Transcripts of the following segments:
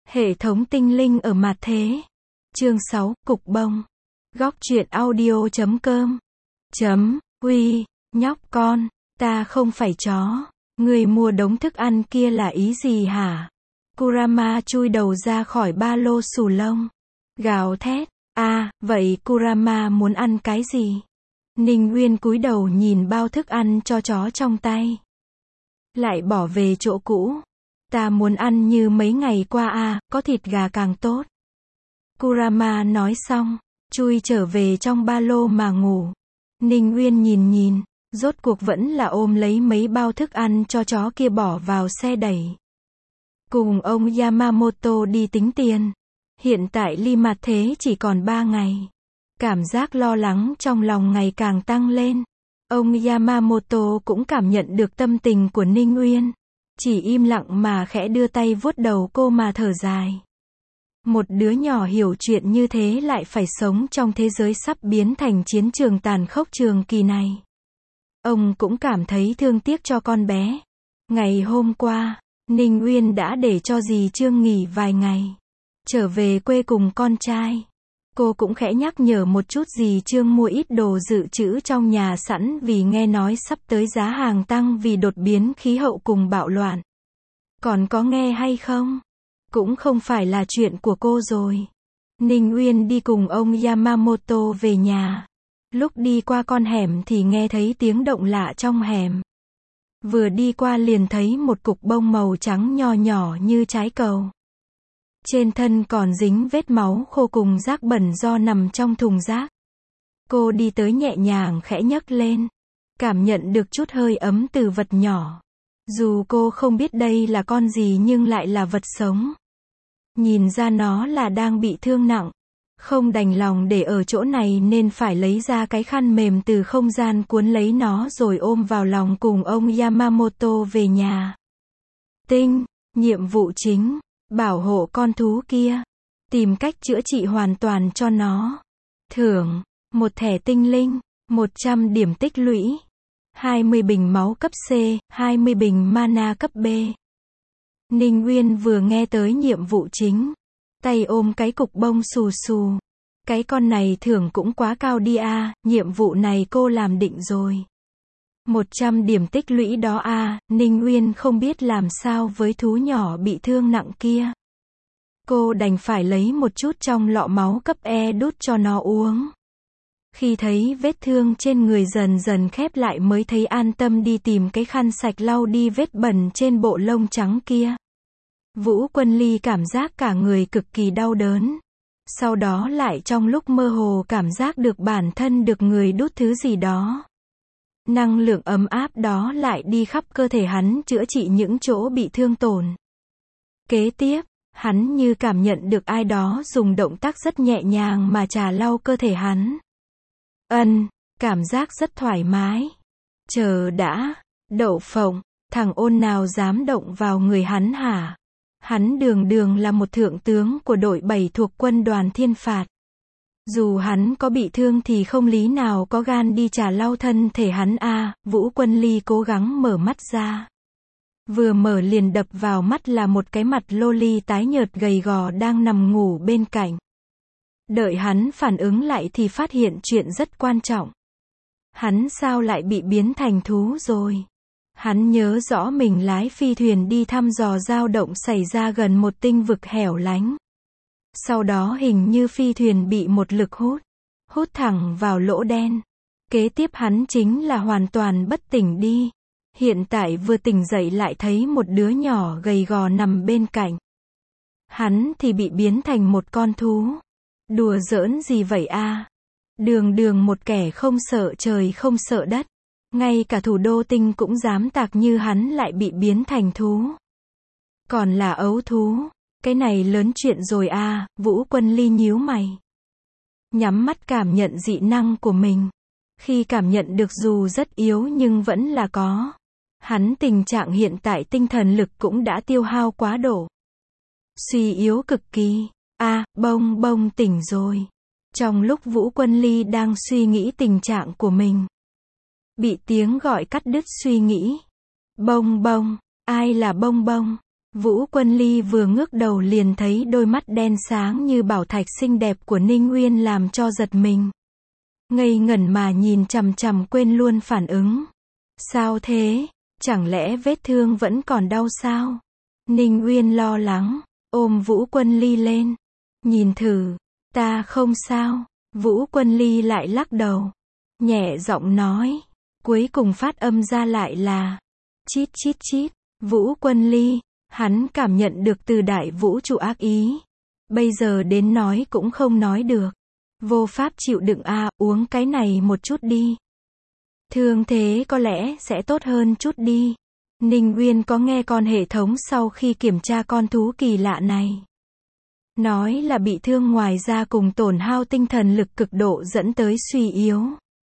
Hệ thống tinh linh ở mặt thế. Chương 6, Cục bông. Góc truyện audio.com. Uy, nhóc con, ta không phải chó. Người mua đống thức ăn kia là ý gì hả? Kurama chui đầu ra khỏi ba lô xù lông. Gào thét. Vậy Kurama muốn ăn cái gì? Ninh Uyên cúi đầu nhìn bao thức ăn cho chó trong tay. Lại bỏ về chỗ cũ. Ta muốn ăn như mấy ngày qua có thịt gà càng tốt. Kurama nói xong, chui trở về trong ba lô mà ngủ. Ninh Uyên nhìn, rốt cuộc vẫn là ôm lấy mấy bao thức ăn cho chó kia bỏ vào xe đẩy. Cùng ông Yamamoto đi tính tiền. Hiện tại ly mặt thế chỉ còn 3 ngày. Cảm giác lo lắng trong lòng ngày càng tăng lên. Ông Yamamoto cũng cảm nhận được tâm tình của Ninh Uyên. Chỉ im lặng mà khẽ đưa tay vuốt đầu cô mà thở dài. Một đứa nhỏ hiểu chuyện như thế lại phải sống trong thế giới sắp biến thành chiến trường tàn khốc trường kỳ này. Ông cũng cảm thấy thương tiếc cho con bé. Ngày hôm qua, Ninh Uyên đã để cho dì Trương nghỉ vài ngày. Trở về quê cùng con trai. Cô cũng khẽ nhắc nhở một chút dì Trương mua ít đồ dự trữ trong nhà sẵn vì nghe nói sắp tới giá hàng tăng vì đột biến khí hậu cùng bạo loạn. Còn có nghe hay không? Cũng không phải là chuyện của cô rồi. Ninh Uyên đi cùng ông Yamamoto về nhà. Lúc đi qua con hẻm thì nghe thấy tiếng động lạ trong hẻm. Vừa đi qua liền thấy một cục bông màu trắng nho nhỏ như trái cầu. Trên thân còn dính vết máu khô cùng rác bẩn do nằm trong thùng rác. Cô đi tới nhẹ nhàng khẽ nhấc lên. Cảm nhận được chút hơi ấm từ vật nhỏ. Dù cô không biết đây là con gì nhưng lại là vật sống. Nhìn ra nó là đang bị thương nặng. Không đành lòng để ở chỗ này nên phải lấy ra cái khăn mềm từ không gian cuốn lấy nó rồi ôm vào lòng cùng ông Yamamoto về nhà. Nhiệm vụ chính. Bảo hộ con thú kia. Tìm cách chữa trị hoàn toàn cho nó. Thưởng. Một thẻ tinh linh. 100 điểm tích lũy. 20 bình máu cấp C, 20 bình mana cấp B. Ninh Uyên vừa nghe tới nhiệm vụ chính. Tay ôm cái cục bông xù xù. Cái con này thưởng cũng quá cao đi nhiệm vụ này cô làm định rồi. 100 điểm tích lũy đó Ninh Uyên không biết làm sao với thú nhỏ bị thương nặng kia. Cô đành phải lấy một chút trong lọ máu cấp E đút cho nó uống. Khi thấy vết thương trên người dần dần khép lại mới thấy an tâm đi tìm cái khăn sạch lau đi vết bẩn trên bộ lông trắng kia. Vũ Quân Ly cảm giác cả người cực kỳ đau đớn. Sau đó lại trong lúc mơ hồ cảm giác được bản thân được người đút thứ gì đó. Năng lượng ấm áp đó lại đi khắp cơ thể hắn chữa trị những chỗ bị thương tổn. Kế tiếp, hắn như cảm nhận được ai đó dùng động tác rất nhẹ nhàng mà chà lau cơ thể hắn. Cảm giác rất thoải mái. Chờ đã, Đậu Phộng, thằng ôn nào dám động vào người hắn hả? Hắn đường là một thượng tướng của đội 7 thuộc quân đoàn thiên phạt. Dù hắn có bị thương thì không lý nào có gan đi chà lau thân thể hắn Vũ Quân Ly cố gắng mở mắt ra. Vừa mở liền đập vào mắt là một cái mặt loli tái nhợt gầy gò đang nằm ngủ bên cạnh. Đợi hắn phản ứng lại thì phát hiện chuyện rất quan trọng. Hắn sao lại bị biến thành thú rồi? Hắn nhớ rõ mình lái phi thuyền đi thăm dò dao động xảy ra gần một tinh vực hẻo lánh. Sau đó hình như phi thuyền bị một lực hút thẳng vào lỗ đen. Kế tiếp hắn chính là hoàn toàn bất tỉnh đi. Hiện tại vừa tỉnh dậy lại thấy một đứa nhỏ gầy gò nằm bên cạnh. Hắn thì bị biến thành một con thú. Đùa giỡn gì vậy Đường một kẻ không sợ trời không sợ đất. Ngay cả thủ đô tinh cũng dám tạc như hắn lại bị biến thành thú. Còn là ấu thú. Cái này lớn chuyện rồi Vũ Quân Ly nhíu mày. Nhắm mắt cảm nhận dị năng của mình. Khi cảm nhận được dù rất yếu nhưng vẫn là có. Hắn tình trạng hiện tại tinh thần lực cũng đã tiêu hao quá độ. Suy yếu cực kỳ. Bông tỉnh rồi. Trong lúc Vũ Quân Ly đang suy nghĩ tình trạng của mình. Bị tiếng gọi cắt đứt suy nghĩ. Bông, ai là Bông? Vũ Quân Ly vừa ngước đầu liền thấy đôi mắt đen sáng như bảo thạch xinh đẹp của Ninh Uyên làm cho giật mình. Ngây ngẩn mà nhìn chằm chằm quên luôn phản ứng. Sao thế? Chẳng lẽ vết thương vẫn còn đau sao? Ninh Uyên lo lắng, ôm Vũ Quân Ly lên. Nhìn thử, ta không sao. Vũ Quân Ly lại lắc đầu. Nhẹ giọng nói. Cuối cùng phát âm ra lại là chít chít chít. Vũ Quân Ly, hắn cảm nhận được từ đại vũ trụ ác ý. Bây giờ đến nói cũng không nói được. Vô pháp chịu đựng uống cái này một chút đi. Thương thế có lẽ sẽ tốt hơn chút đi. Ninh Uyên có nghe con hệ thống sau khi kiểm tra con thú kỳ lạ này. Nói là bị thương ngoài ra cùng tổn hao tinh thần lực cực độ dẫn tới suy yếu.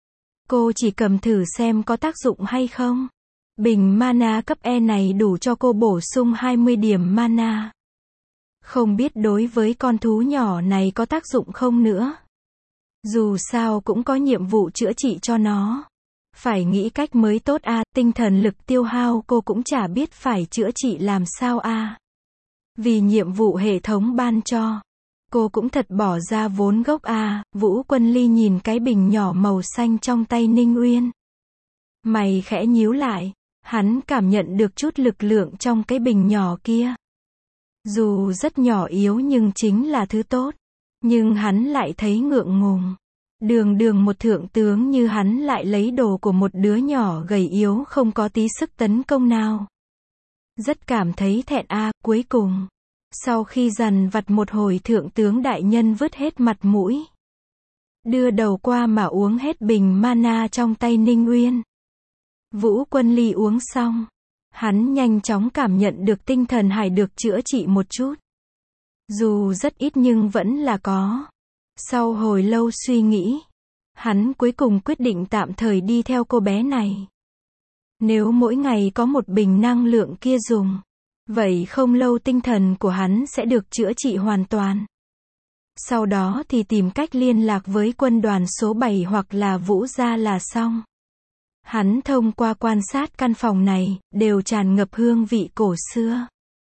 Cô chỉ cầm thử xem có tác dụng hay không. Bình mana cấp E này đủ cho cô bổ sung 20 điểm mana. Không biết đối với con thú nhỏ này có tác dụng không nữa. Dù sao cũng có nhiệm vụ chữa trị cho nó. Phải nghĩ cách mới tốt tinh thần lực tiêu hao cô cũng chả biết phải chữa trị làm sao Vì nhiệm vụ hệ thống ban cho. Cô cũng thật bỏ ra vốn gốc Vũ Quân Ly nhìn cái bình nhỏ màu xanh trong tay Ninh Uyên. Mày khẽ nhíu lại. Hắn cảm nhận được chút lực lượng trong cái bình nhỏ kia. Dù rất nhỏ yếu nhưng chính là thứ tốt. Nhưng hắn lại thấy ngượng ngùng. Đường một thượng tướng như hắn lại lấy đồ của một đứa nhỏ gầy yếu không có tí sức tấn công nào. Rất cảm thấy thẹn cuối cùng. Sau khi dằn vặt một hồi thượng tướng đại nhân vứt hết mặt mũi. Đưa đầu qua mà uống hết bình mana trong tay Ninh Uyên. Vũ Quân Ly uống xong. Hắn nhanh chóng cảm nhận được tinh thần hải được chữa trị một chút. Dù rất ít nhưng vẫn là có. Sau hồi lâu suy nghĩ, hắn cuối cùng quyết định tạm thời đi theo cô bé này. Nếu mỗi ngày có một bình năng lượng kia dùng, vậy không lâu tinh thần của hắn sẽ được chữa trị hoàn toàn. Sau đó thì tìm cách liên lạc với quân đoàn số 7 hoặc là Vũ gia là xong. Hắn thông qua quan sát căn phòng này, đều tràn ngập hương vị cổ xưa.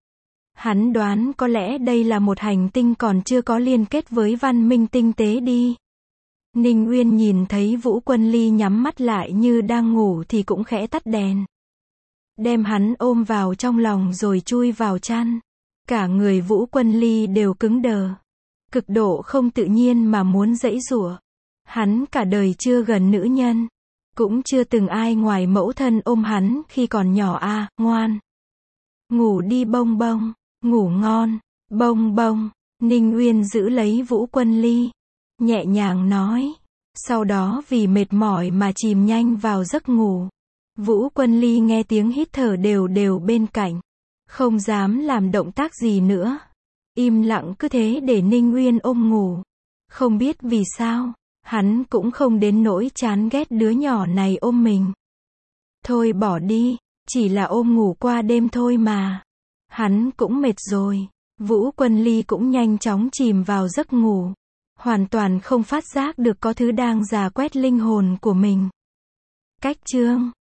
Hắn đoán có lẽ đây là một hành tinh còn chưa có liên kết với văn minh tinh tế đi. Ninh Uyên nhìn thấy Vũ Quân Ly nhắm mắt lại như đang ngủ thì cũng khẽ tắt đèn. Đem hắn ôm vào trong lòng rồi chui vào chăn. Cả người Vũ Quân Ly đều cứng đờ. Cực độ không tự nhiên mà muốn giãy giụa. Hắn cả đời chưa gần nữ nhân. Cũng chưa từng ai ngoài mẫu thân ôm hắn khi còn nhỏ ngoan. Ngủ đi bông bông. Ngủ ngon, bông bông. Ninh Uyên giữ lấy Vũ Quân Ly. Nhẹ nhàng nói. Sau đó vì mệt mỏi mà chìm nhanh vào giấc ngủ. Vũ Quân Ly nghe tiếng hít thở đều đều bên cạnh. Không dám làm động tác gì nữa. Im lặng cứ thế để Ninh Uyên ôm ngủ. Không biết vì sao, hắn cũng không đến nỗi chán ghét đứa nhỏ này ôm mình. Thôi bỏ đi, chỉ là ôm ngủ qua đêm thôi mà. Hắn cũng mệt rồi. Vũ Quân Ly cũng nhanh chóng chìm vào giấc ngủ. Hoàn toàn không phát giác được có thứ đang già quét linh hồn của mình. Cách chương